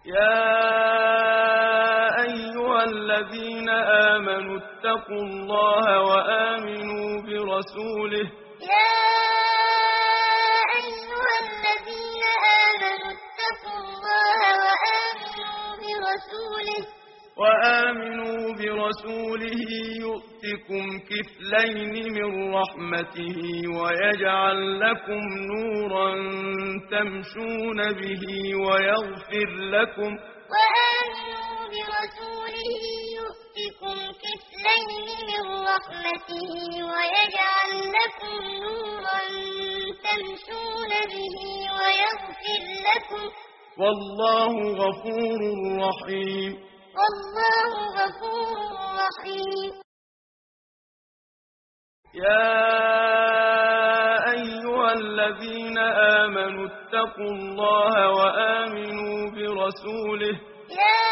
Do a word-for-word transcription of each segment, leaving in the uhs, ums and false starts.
يا أيها الذين آمنوا اتقوا الله وآمنوا برسوله يا أيها الذين آمنوا اتقوا الله وآمنوا برسوله وآمنوا برسوله يؤتكم كفلين من رحمته ويجعل لكم نورا تمشون به ويغفر لكم وآمنوا برسوله يؤتكم كفلين من رحمته ويجعل لكم نورا تمشون به ويغفر لكم والله غفور رحيم والله غفور رحيم يا أيها الذين آمنوا اتقوا الله وآمنوا برسوله يا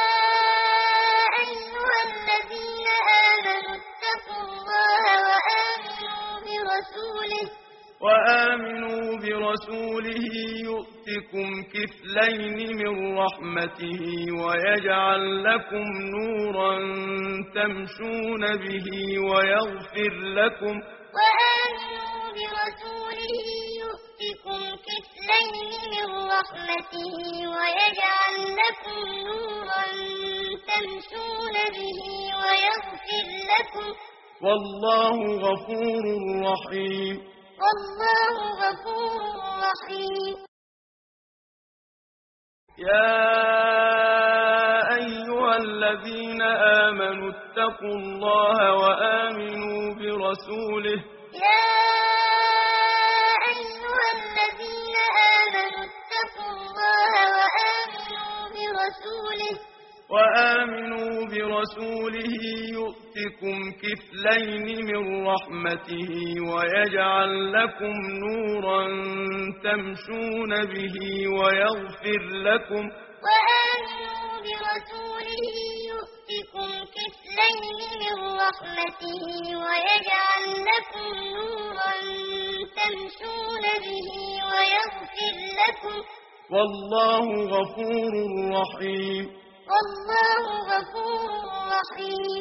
أيها الذين آمنوا اتقوا الله وآمنوا برسوله وآمنوا برسوله يؤتكم كفلين من رحمته ويجعل لكم نورا تمشون به ويغفر لكم وآمنوا برسوله يؤتكم كفلين من رحمته ويجعل لكم نورا تمشون به ويغفر لكم والله غفور رحيم والله غفور رحيم يا أيها الذين آمنوا اتقوا الله وآمنوا برسوله يا أيها الذين آمنوا اتقوا الله وآمنوا برسوله وآمنوا برسوله يؤتكم كفلين من رحمته ويجعل لكم نورا تمشون به ويغفر لكم وآمنوا برسوله يؤتكم كفلين من رحمته ويجعل لكم نورا تمشون به ويغفر لكم والله غفور رحيم والله غفور رحيم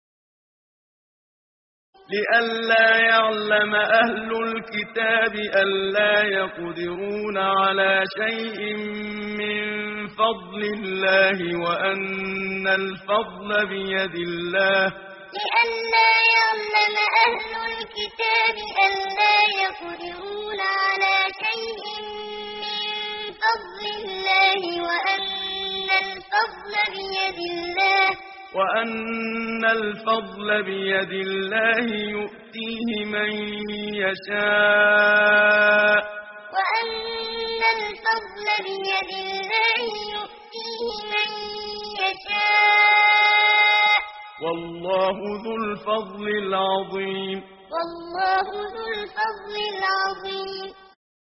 لئلا يعلم أهل الكتاب ألا يقدرون على شيء من فضل الله وأن الفضل بيد الله لئلا يعلم أهل الكتاب ألا يقدرون على شيء من فضل الله وأن الفضل بيد الله وأن الفضل بيد الله يؤتيه من يشاء وأن الفضل بيد الله يؤتيه من يشاء والله ذو الفضل العظيم والله ذو الفضل العظيم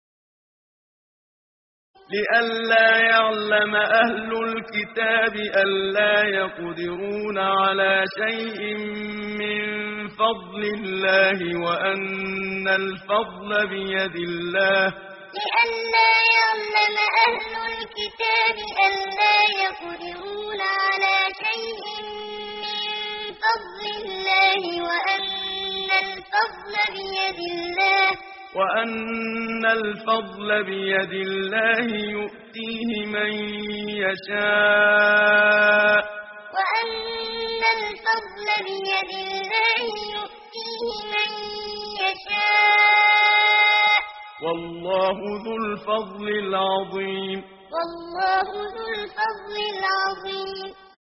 لئلا يعلم أهل الكتاب ألا يقدرون على شيء من فضل الله وأن الفضل بيد الله لئلا يعلم أهل الكتاب ألا يقدرون على شيء من فضل الله وأن الفضل بيد الله وأن الفضل بيد الله يؤتيه من يشاء وأن الفضل بيد الله يؤتيه من يشاء والله ذو الفضل العظيم والله ذو الفضل العظيم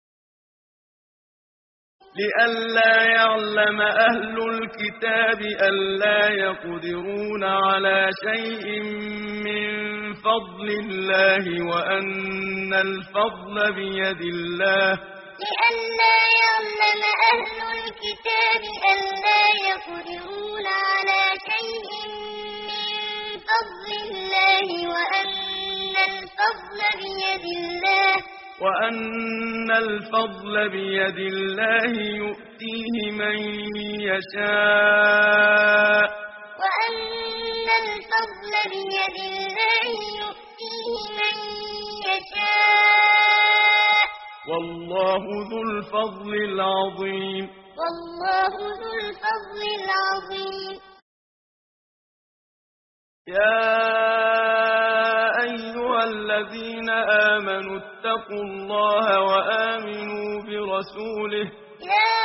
لئلا يعلم أهل الكتاب ألا يقدرون على شيء من فضل الله وأن الفضل بيد الله لئلا يعلم أهل الكتاب ألا يقدرون على شيء من فضل الله وأن الفضل بيد الله وأن الفضل بيد الله يؤتيه من يشاء وأن الفضل بيد الله يؤتيه من يشاء والله ذو الفضل العظيم. والله ذو الفضل العظيم. يا أيها الذين آمنوا اتقوا الله وآمنوا برسوله. يا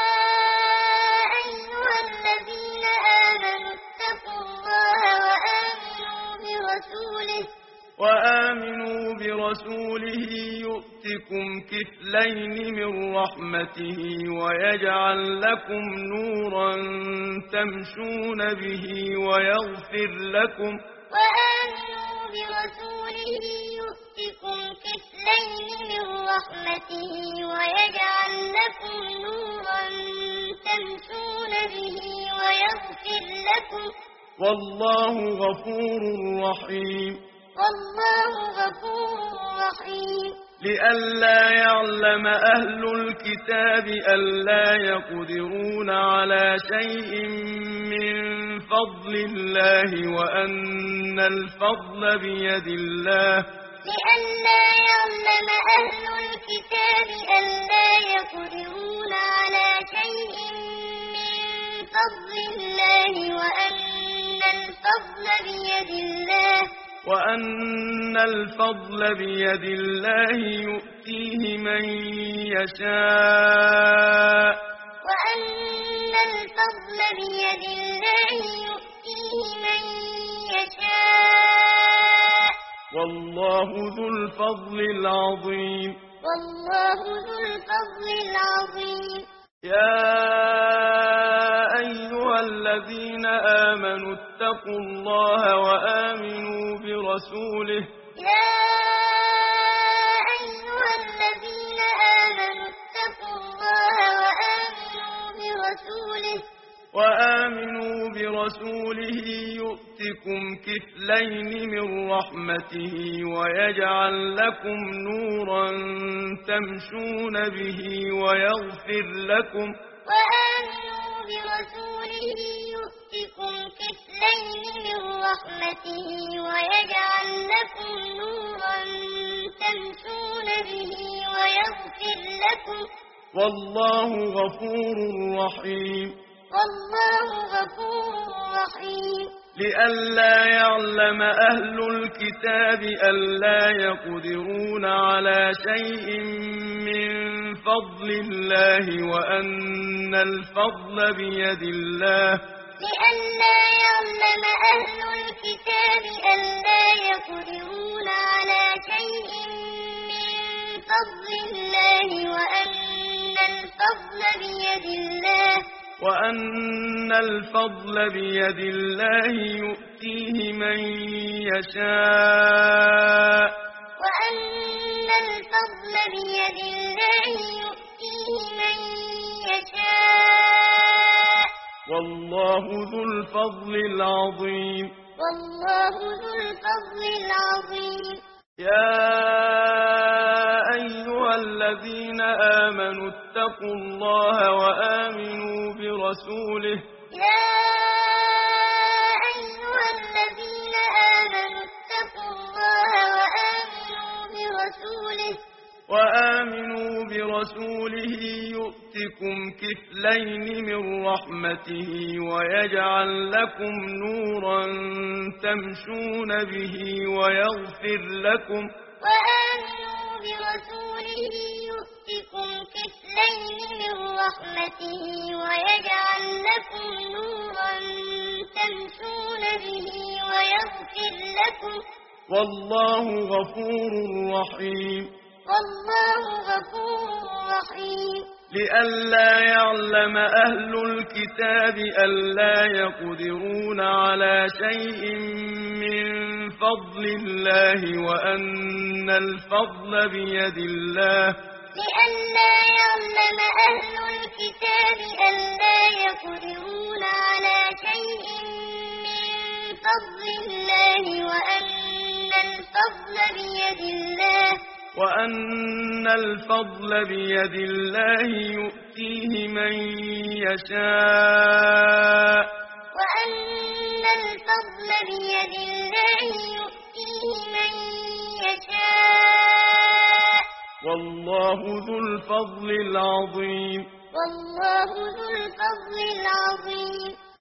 أيها الذين آمنوا اتقوا الله وآمنوا برسوله. وآمنوا برسوله يؤتكم كفلين من رحمته ويجعل لكم نورا تمشون به ويغفر لكم. وآمنوا برسوله يؤتكم كفلين من رحمته ويجعل لكم نورا تمشون به ويغفر لكم. والله غفور رحيم. والله غفور رحيم. لئلا يعلم أهل الكتاب ألا يقدرون على شيء من فضل الله وأن الفضل بيد الله. لئلا يعلم أهل الكتاب ألا يقدرون على شيء من فضل الله وأن الفضل بيد الله. وأن الفضل بيد الله يؤتيه من يشاء. وأن الفضل بيد الله يؤتيه من يشاء. والله ذو الفضل العظيم. والله ذو الفضل العظيم. يا أيها الذين آمنوا اتقوا الله وآمنوا برسوله. يا أيها الذين آمنوا اتقوا الله وآمنوا برسوله. وآمنوا برسوله يؤتكم كفلين من رحمته ويجعل لكم نورا تمشون به ويغفر لكم. وآمنوا برسوله يؤتكم كفلين من رحمته ويجعل لكم نورا تمشون به ويغفر لكم. والله غفور رحيم. والله غفور رحيم. لئلا يعلم أهل الكتاب ألا يقدرون على شيء من فضل الله وأن الفضل بيد الله. لئلا يعلم أهل الكتاب ألا يقدرون على شيء من فضل الله وأن الفضل بيد الله. وأن الفضل بيد الله يؤتيه من يشاء. وأن الفضل بيد الله يؤتيه من يشاء. والله ذو الفضل العظيم. والله ذو الفضل العظيم. يا أيها الذين آمنوا اتقوا الله وآمنوا برسوله. يا أيها الذين آمنوا اتقوا الله وآمنوا برسوله. وآمنوا برسوله يؤتكم كفلين من رحمته ويجعل لكم نورا تمشون به ويغفر لكم. وآمنوا برسوله يؤتكم كفلين من رحمته ويجعل لكم نورا تمشون به ويغفر لكم. والله غفور رحيم. والله غفور رحيم. لئلا يعلم أهل الكتاب ألا يقدرون على شيء من فضل الله وأن الفضل بيد الله. لئلا يعلم أهل الكتاب ألا يقدرون على شيء من فضل الله وأن الفضل بيد الله. وأن الفضل بيد الله يؤتيه من يشاء. وأن الفضل بيد الله يؤتيه من يشاء. والله ذو الفضل العظيم والله ذو